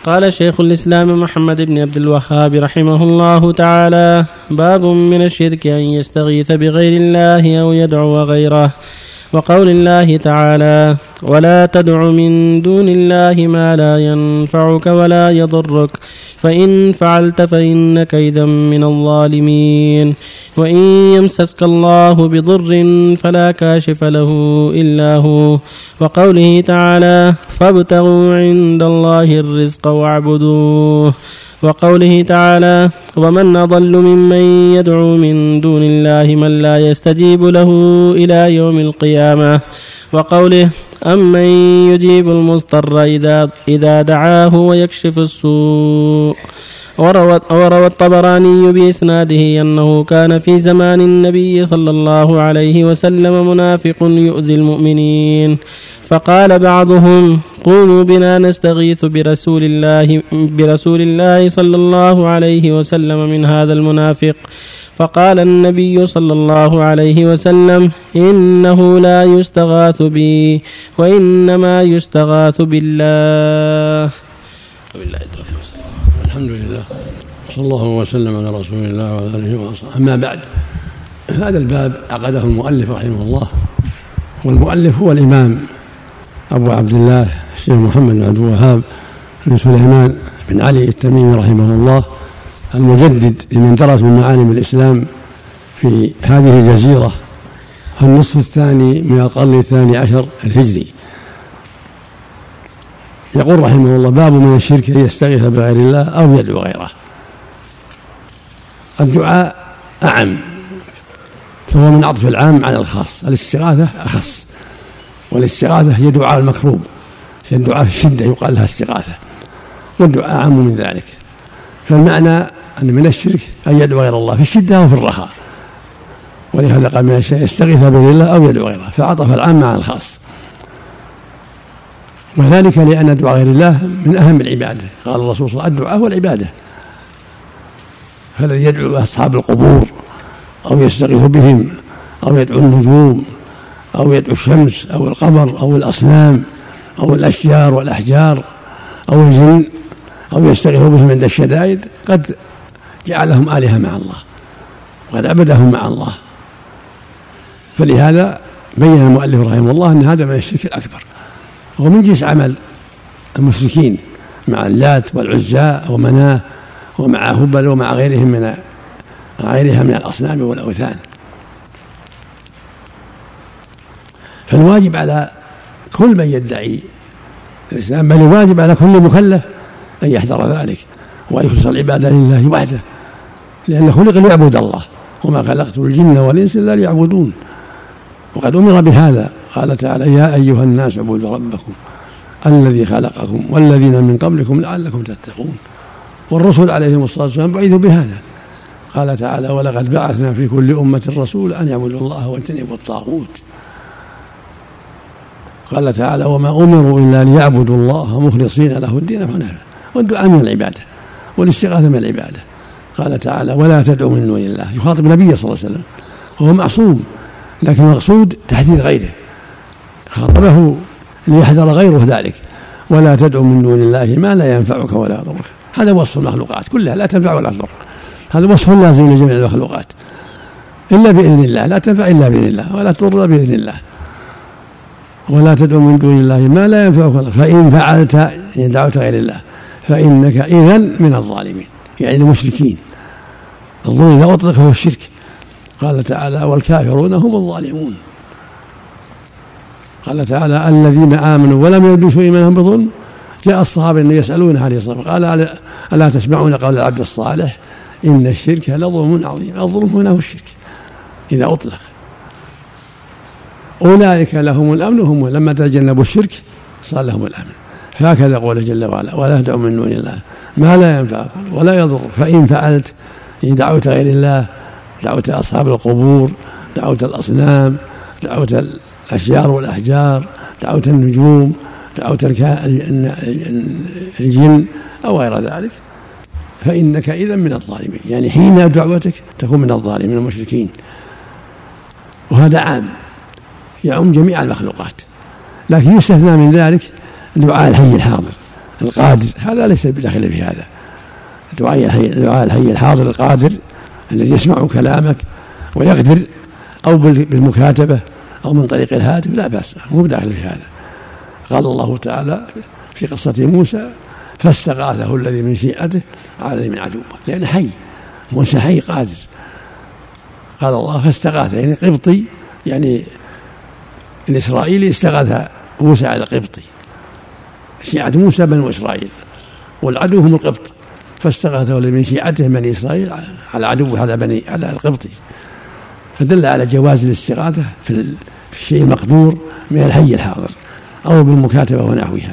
قال شيخ الإسلام محمد بن عبد الوهاب رحمه الله تعالى: باب من الشرك أن يستغيث بغير الله أو يدعو غيره. وقول الله تعالى: ولا تدع من دون الله ما لا ينفعك ولا يضرك فإن فعلت فإنك إذا من الظالمين. وإن يمسسك الله بضر فلا كاشف له إلا هو. وقوله تعالى: فابتغوا عند الله الرزق واعبدوه. وقوله تعالى: ومن أضل ممن يدعو من دون الله من لا يستجيب له إلى يوم القيامة. وقوله: أمن يجيب المضطر إذا دعاه ويكشف السوء. وروى الطبراني بإسناده أنه كان في زمان النبي صلى الله عليه وسلم منافق يؤذي المؤمنين، فقال بعضهم: قوموا بنا نستغيث برسول الله صلى الله عليه وسلم من هذا المنافق. فقال النبي صلى الله عليه وسلم: إنه لا يستغاث بي وإنما يستغاث بالله. الحمد لله، صلى الله وسلم على رسول الله وعلى آله وصحبه. أما بعد، هذا الباب عقده المؤلف رحمه الله، والمؤلف هو الإمام أبو عبد الله الشيخ محمد بن عبد الوهاب بن سليمان بن علي التميمي رحمه الله، المجدد لمن درس من معالم الإسلام في هذه الجزيرة في النصف الثاني من القرن الثاني عشر الهجري. يقول رحمه الله: باب من الشرك أن يستغيث بغير الله أو يدعو غيره. الدعاء أعم، فهو من عطف العام على الخاص. الاستغاثة أخص، والاستغاثة هي دعاء المكروب، الدعاء في الشدة يقال لها استغاثة، والدعاء أعم من ذلك. فالمعنى أن من الشرك أن يدعو غير الله في الشدة وفي الرخاء، ولهذا قال من الشيء يستغيث بغير الله أو يدعو غيره، فعطف العام مع الخاص. وذلك لأن دعاء غير الله من أهم العبادة. قال الرسول صلى الله عليه وسلم: الدعاء هو العبادة. فالذي يدعو أصحاب القبور أو يستغيث بهم أو يدعو النجوم أو يدعو الشمس أو القمر أو الأصنام أو الأشجار والأحجار أو الجن أو يستغيث بهم عند الشدائد قد جعلهم آلهة مع الله وقد عبدهم مع الله. فلهذا بين المؤلف رحمه الله أن هذا من الشرك الأكبر، وهو من جنس عمل المشركين مع اللات والعزى ومناه ومع هبل ومع غيرها من الأصنام والأوثان. فالواجب على كل من يدعي الإسلام، بل الواجب على كل مكلف أن يحذر ذلك ويخلص العبادة لله وحده، لأنه خلق ليعبد الله، وما خلقت الجن والإنس إلا ليعبدون. وقد أمر بهذا، قال تعالى: يا أيها الناس اعبدوا ربكم الذي خلقكم والذين من قبلكم لعلكم تتقون. والرسل عليهم الصلاة والسلام بعثوا بهذا. قال تعالى: ولقد بعثنا في كل أمة رسولا أن يعبدوا الله واجتنبوا الطاغوت. قال تعالى: وما أمروا إلا ليعبدوا الله مخلصين له الدين حنفاء. والدعاء من العبادة، والاستغاثة من العبادة. قال تعالى: ولا تدعوا من دون الله. يخاطب النبي صلى الله عليه وسلم، وهو معصوم، لكن المقصود تحذير غيره، خاطبه ليحذر غيره ذلك. ولا تدعوا من دون الله ما لا ينفعك ولا يضرك. هذا وصف المخلوقات كلها، لا تنفع ولا تضر. هذا وصف لازم لجميع المخلوقات، إلا بإذن الله، لا تنفع إلا بإذن الله ولا تضر بإذن الله. ولا تدعوا من دون الله ما لا ينفعك فإن فعلت، إن دعوت غير الله، فإنك إذن من الظالمين، يعني المشركين. الظلم إذا أطلق هو الشرك. قال تعالى: والكافرون هم الظالمون. قال تعالى: الذين آمنوا ولم يلبسوا إيمانهم بظلم. جاء الصحابة يسألون عليه الصلاة، قال: ألا تسمعون قول العبد الصالح: إن الشرك لظلم عظيم. الظلم هنا هو الشرك إذا أطلق. أولئك لهم الأمن، هم لما تجنبوا الشرك صار لهم الأمن. فهكذا قول جل وعلا: ولا تدعوا من دون الله ما لا ينفعك ولا يضر فإن فعلت، إن دعوت غير الله، دعوت أصحاب القبور، دعوت الأصنام، دعوت الأشجار والأحجار، دعوت النجوم، دعوت الجن أو غير ذلك، فإنك إذا من الظالمين. يعني حين دعوتك تكون من الظالمين من المشركين. وهذا عام يعم جميع المخلوقات، لكن يستثنى من ذلك دعاء الحي الحاضر القادر هذا ليس بداخل في هذا. دعاء الحي الحاضر القادر الذي يسمع كلامك ويقدر، أو بالمكاتبة أو من طريق الهاتف لا بأس، مو بداخل في هذا. قال الله تعالى في قصة موسى فاستغاثه الذي من شيعته على الذي من عدوه، لأنه حي، موسى حي قادر. قال الله فاستغاثه يعني قبطي، يعني الإسرائيلي استغاث موسى على القبطي، شيعة موسى بنو إسرائيل والعدو هم القبط، فاستغاثه الذي من شيعته بني إسرائيل على عدوه على القبطي، فدل على جواز الاستغاثة في الشيء المقدور من الحي الحاضر أو بالمكاتبة ونحوها،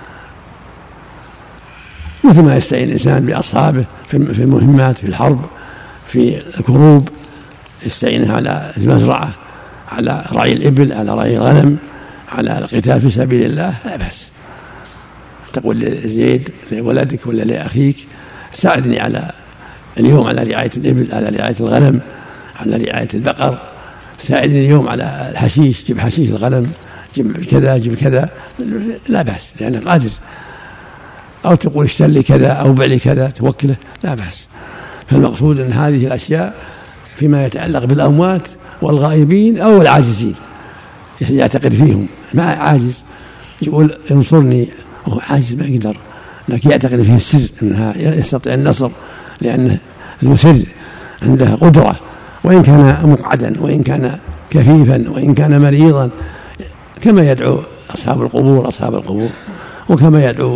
مثل ما يستعين الإنسان بأصحابه في المهمات، في الحرب، في الكروب، يستعينه على المزرعة، على رعي الإبل، على رعي الغنم، على القتال في سبيل الله لا بأس. تقول لزيد لولدك ولا لأخيك ساعدني على اليوم على رعاية الإبل، على رعاية الغنم، على رعاية البقر، ساعدني اليوم على الحشيش، جيب حشيش الغنم، جيب كذا جيب كذا، لا بأس لأنه قادر. أو تقول اشتر لي كذا أو بع لي كذا توكله لا بأس. فالمقصود أن هذه الأشياء فيما يتعلق بالأموات والغائبين أو العاجزين يعتقد فيهم، ما عاجز يقول انصرني وهو عاجز ما يقدر، لكن يعتقد فيه السر أنها يستطيع النصر لأنه ذو سر عنده قدرة، وإن كان مقعدا وإن كان كفيفا وإن كان مريضا، كما يدعو أصحاب القبور وكما يدعو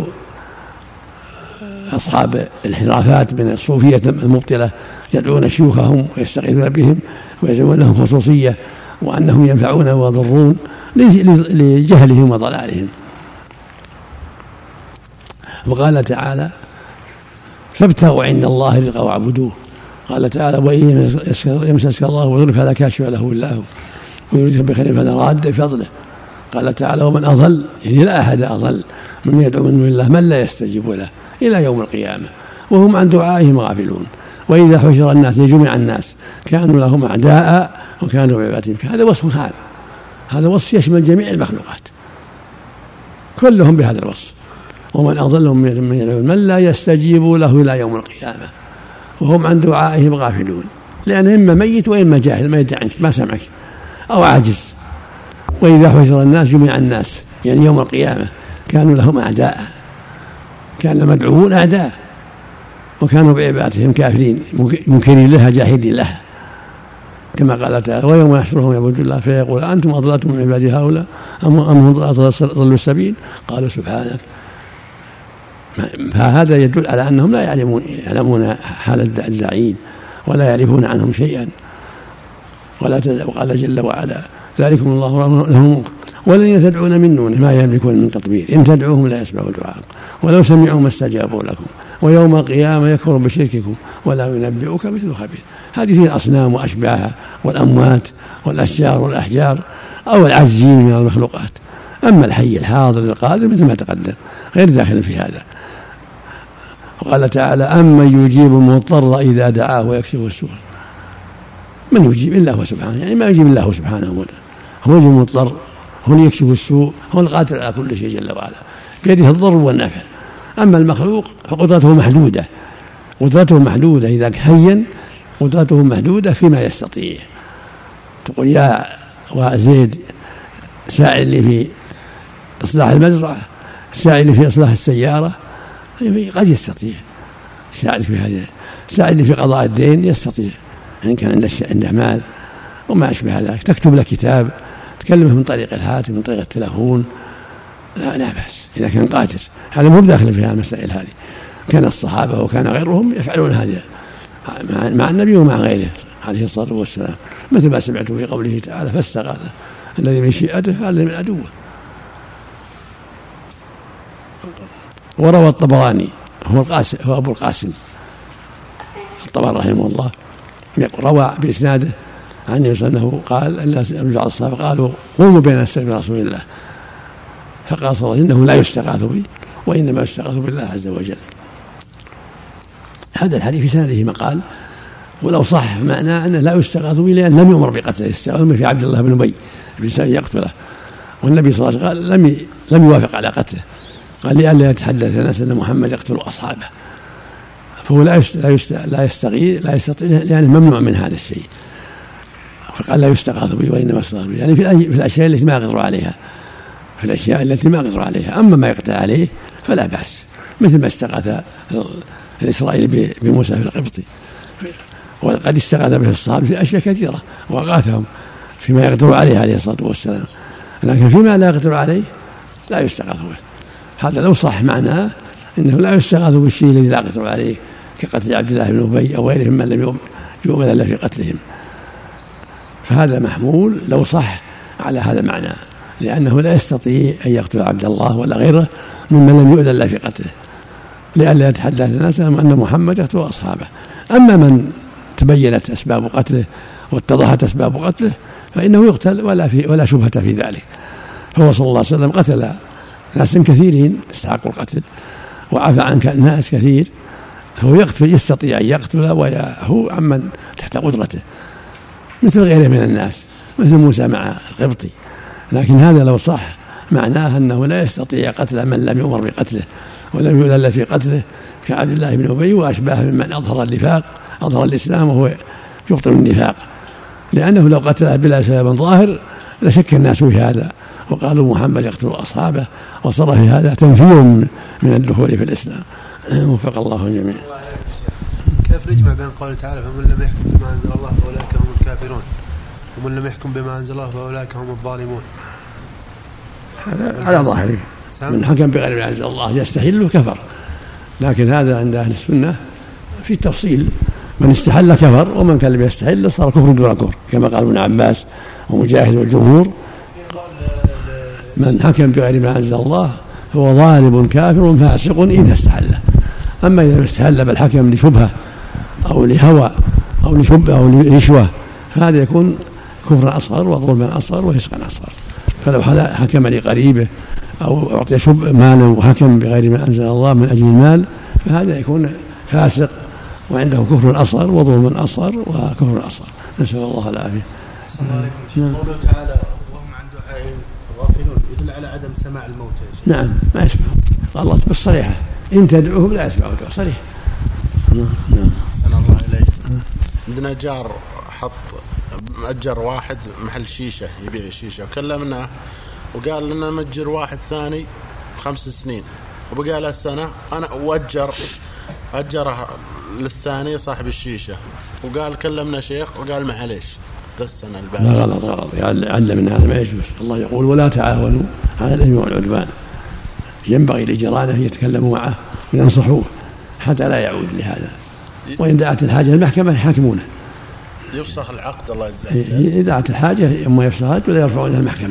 أصحاب الانحرافات من الصوفية المبطلة، يدعون شيوخهم ويستغيثون بهم ويزعمون لهم خصوصية وأنهم ينفعون ويضرون لجهلهم وضلالهم. وقال تعالى فابتغوا عند الله رزقا واعبدوه. قال تعالى وإن يمسسك الله بضر فلا كاشف له إلا هو ويريدك بخير فلا راد بفضله. قال تعالى ومن أضل يعني لا أحد أضل من يدعو من دون الله من لا يستجيب له إلى يوم القيامة وهم عن دعائهم غافلون. وإذا حشر الناس جميع الناس كانوا لهم أعداء وكانوا بعبادتهم. هذا وصف عام، هذا وصف يشمل جميع المخلوقات كلهم بهذا الوصف. ومن أضل من لا يستجيب له إلى يوم القيامة وهم عن دعائهم غافلون، لأن إما ميت وإما جاهل ما يدري عنك ما سمعك أو عاجز. وإذا حشر الناس جميع الناس يعني يوم القيامة كانوا لهم أعداء، كان المدعوون أعداء وكانوا بعبادتهم كافرين منكرين لها جاحدين لها، كما قال تعالى ويوم يحشرهم يعبدون الله فيقول أنتم أضللتم من عبادي هؤلاء أم هم ضلوا السبيل قالوا سبحانك. فهذا يدل على أنهم لا يعلمون حال الداعين ولا يعرفون عنهم شيئا. وقال جل وعلا ذلكم الله لهم والذين تدعون من دونه ما يملكون من قطمير إن تدعوهم لا يسمعوا دعاءكم ولو سمعوا ما استجابوا لكم ويوم القيامة يكفرون بشرككم ولا ينبئك مثل خبير. هذه الأصنام وأشباهها والأموات والأشجار والأحجار أو العاجزين من المخلوقات. أما الحي الحاضر القادر مثل ما تقدم غير داخل في هذا. وقال تعالى أمن يجيب المضطر إذا دعاه ويكشف السوء. من يجيب إلا هو سبحانه، يعني ما يجيب إلا هو سبحانه وتعالى، هو يجيب المضطر، هو اللي يكشف السوء، هو القادر على كل شيء جل وعلا، بيده الضر والنفع. أما المخلوق فقدرته محدودة، قدرته محدودة إذا حيا قدرته محدودة فيما يستطيع. تقول يا وزيد ساعدني في إصلاح المزرعة، ساعدني في إصلاح السيارة، قد يستطيع يساعدك في هذا، ساعدني في قضاء الدين يستطيع إن كان عنده مال وما أشبه ذلك. تكتب له كتاب تكلمه من طريق الهاتف من طريق التلفون لا بأس إذا كان قادر. هذا مو داخل في المسائل هذه. كان الصحابة وكان غيرهم يفعلون هذا مع النبي ومع غيره عليه الصلاة والسلام، مثل ما سمعتم في قوله تعالى فاستغاث الذي من شيعته الذي من عدوه. وروى الطبراني هو أبو القاسم الطبراني رحمه الله روى بإسناده عن النبي صلى الله عليه وسلم قال بعض الصحابة قالوا قوموا بين يدي رسول الله فقال صلى الله عليه وسلم إنه لا يستغاث بي وإنما يستغاث بالله عز وجل. هذا الحديث في سنده مقال، ولو صح معناه أنه لا يستغاث به لأن لم يؤمر بقتله، استغاث في عبد الله بن أبي بلسان يقتله، والنبي صلى الله عليه وسلم قال لم يوافق على قتله، قال لئلا يتحدث الناس أن محمد يقتل أصحابه، فهو لا يستطيع يعني ممنوع من هذا الشيء، فقال لا يستغاث به وإنما يستغاث به، يعني في الأشياء التي ما يقدر عليها، في الأشياء التي ما يقدر عليها. أما ما يقدر عليه فلا بأس، مثل ما استغاث الإسرائيلي بموسى في القبطي، وقد استغاث به الصحابة في أشياء كثيرة وأغاثهم فيما يقدر عليه عليه الصلاة والسلام، لكن فيما لا يقدر عليه لا يستغاث به. هذا لو صح معناه إنه لا يستغاث بالشيء الذي لا يقدر عليه، كقتل عبد الله بن أبي أو غيرهم من لم يؤمن إلا في قتلهم، فهذا محمول لو صح على هذا المعنى، لأنه لا يستطيع أن يقتل عبد الله ولا غيره ممن لم يؤذن إلا في قتله، لئلا يتحدث الناس أن محمد يقتل أصحابه. أما من تبينت أسباب قتله واتضحت أسباب قتله فإنه يقتل ولا شبهة في ذلك. هو صلى الله عليه وسلم قتل ناس كثيرين استحقوا القتل وعفى عن ناس كثير، فهو يستطيع أن يقتل ويهو عمن تحت قدرته مثل غيره من الناس، مثل موسى مع القبطي. لكن هذا لو صح معناه أنه لا يستطيع قتل من لم يؤمر بقتله ولم يؤذن في قتله، كعبد الله بن أبي وأشباه ممن أظهر النفاق، أظهر الإسلام وهو يبطل النفاق، لأنه لو قتله بلا سبب ظاهر لشك الناس في هذا وقالوا محمد يقتل أصحابه، وصار في هذا تنفير من الدخول في الإسلام. وفق الله الجميع. كيف نجمع بين قوله تعالى فمن لم يحكم بما أنزل الله فأولئك هم الكافرون ومن لم يحكم بما أنزل الله فأولئك هم الظالمون؟ على ظاهره من حكم بغير ما أنزل الله يستحل كفر، لكن هذا عند أهل السنة في تفصيل، من استحل كفر ومن كان لم يستحل صار كفر دون كفر، كما قال ابن عباس ومجاهد والجمهور. من حكم بغير ما أنزل الله هو ظالم كافر فاسق إذا استحله. أما إذا استحل بالحكم لشبهة أو لهوى أو لشبهة أو لرشوة فهذا يكون كفرا أصغر وظلما أصغر وفسقا أصغر. فلو حكم لقريبه أو أعطي مالا وحكم بغير ما أنزل الله من أجل المال فهذا يكون فاسق وعنده كفر أصغر وظلم أصغر وكفر أصغر، نسأل الله العافية. قوله تعالى وهم عن دعائهم غافلون يدل على عدم سماع الموتى. نعم ما يسمعون، الله بالصريحة إن تدعوهم لا يسمعون صريح. نعم. سلام الله عليك. عندنا جار حط مأجر واحد محل شيشة يبيع الشيشة، وكلمناه وقال لنا مأجر واحد ثاني 5 سنين وبقى له سنة، أنا أجره للثاني صاحب الشيشة، وقال كلمنا شيخ وقال معليش ذا السنة البعد. لا غلط يعلم من هذا ما يجوز. الله يقول ولا تعاونوا على الإثم والعدوان، ينبغي لجيرانه يتكلموا معه وينصحوه حتى لا يعود لهذا، وإن دعت الحاجة المحكمة يحاكمونه. يفسخ العقد الله يجزاك. إذا دعت الحاجة إما يفسخت ولا يرفعونها المحكمة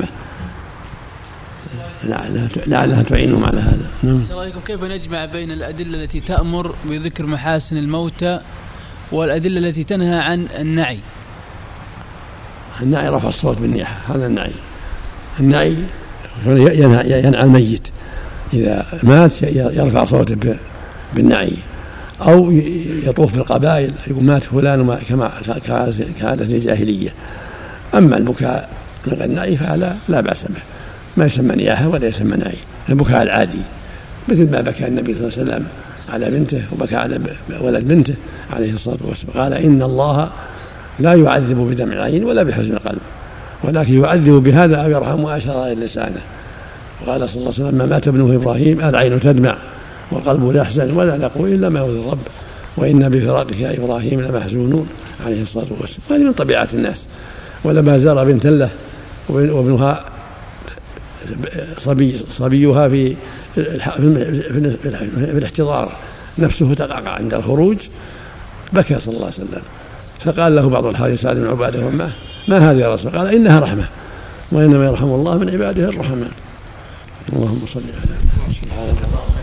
لعلها تعينهم على هذا. السلام عليكم. كيف نجمع بين الأدلة التي تأمر بذكر محاسن الموتى والأدلة التي تنهى عن النعي؟ النعي رفع الصوت بالنياحة، هذا النعي ينعى الميت، إذا مات يرفع صوته بالنعي، أو يطوف بالقبائل يقول مات فلان كما كعادة الجاهلية. أما البكاء من غير النعي فهذا لا بأس به، ما يسمى نياحة ولا يسمى نعي، البكاء العادي مثل ما بكى النبي صلى الله عليه وسلم على بنته وبكى على ولد بنته عليه الصلاة والسلام، قال إن الله لا يعذب بدمع العين ولا بحزن القلب ولكن يعذب بهذا أو يرحم وأشار إلى لسانه. وقال صلى الله عليه وسلم ما مات ابنه إبراهيم العين تدمع والقلب لا يحزن ولا نقول إلا ما يرضي الرب وإن بفراقك يا إبراهيم لمحزونون عليه الصلاة والسلام. هذه من طبيعة الناس. ولما بنت له وابنها صبيها في الاحتضار نفسه تقعقع عند الخروج بكى صلى الله عليه وسلم، فقال له بعض الحارث سعد بن عبادة ومعه ما هذه يا رسول؟ قال إنها رحمة وإنما يرحم الله من عباده الرحمن. اللهم صل على سبحانك اللهم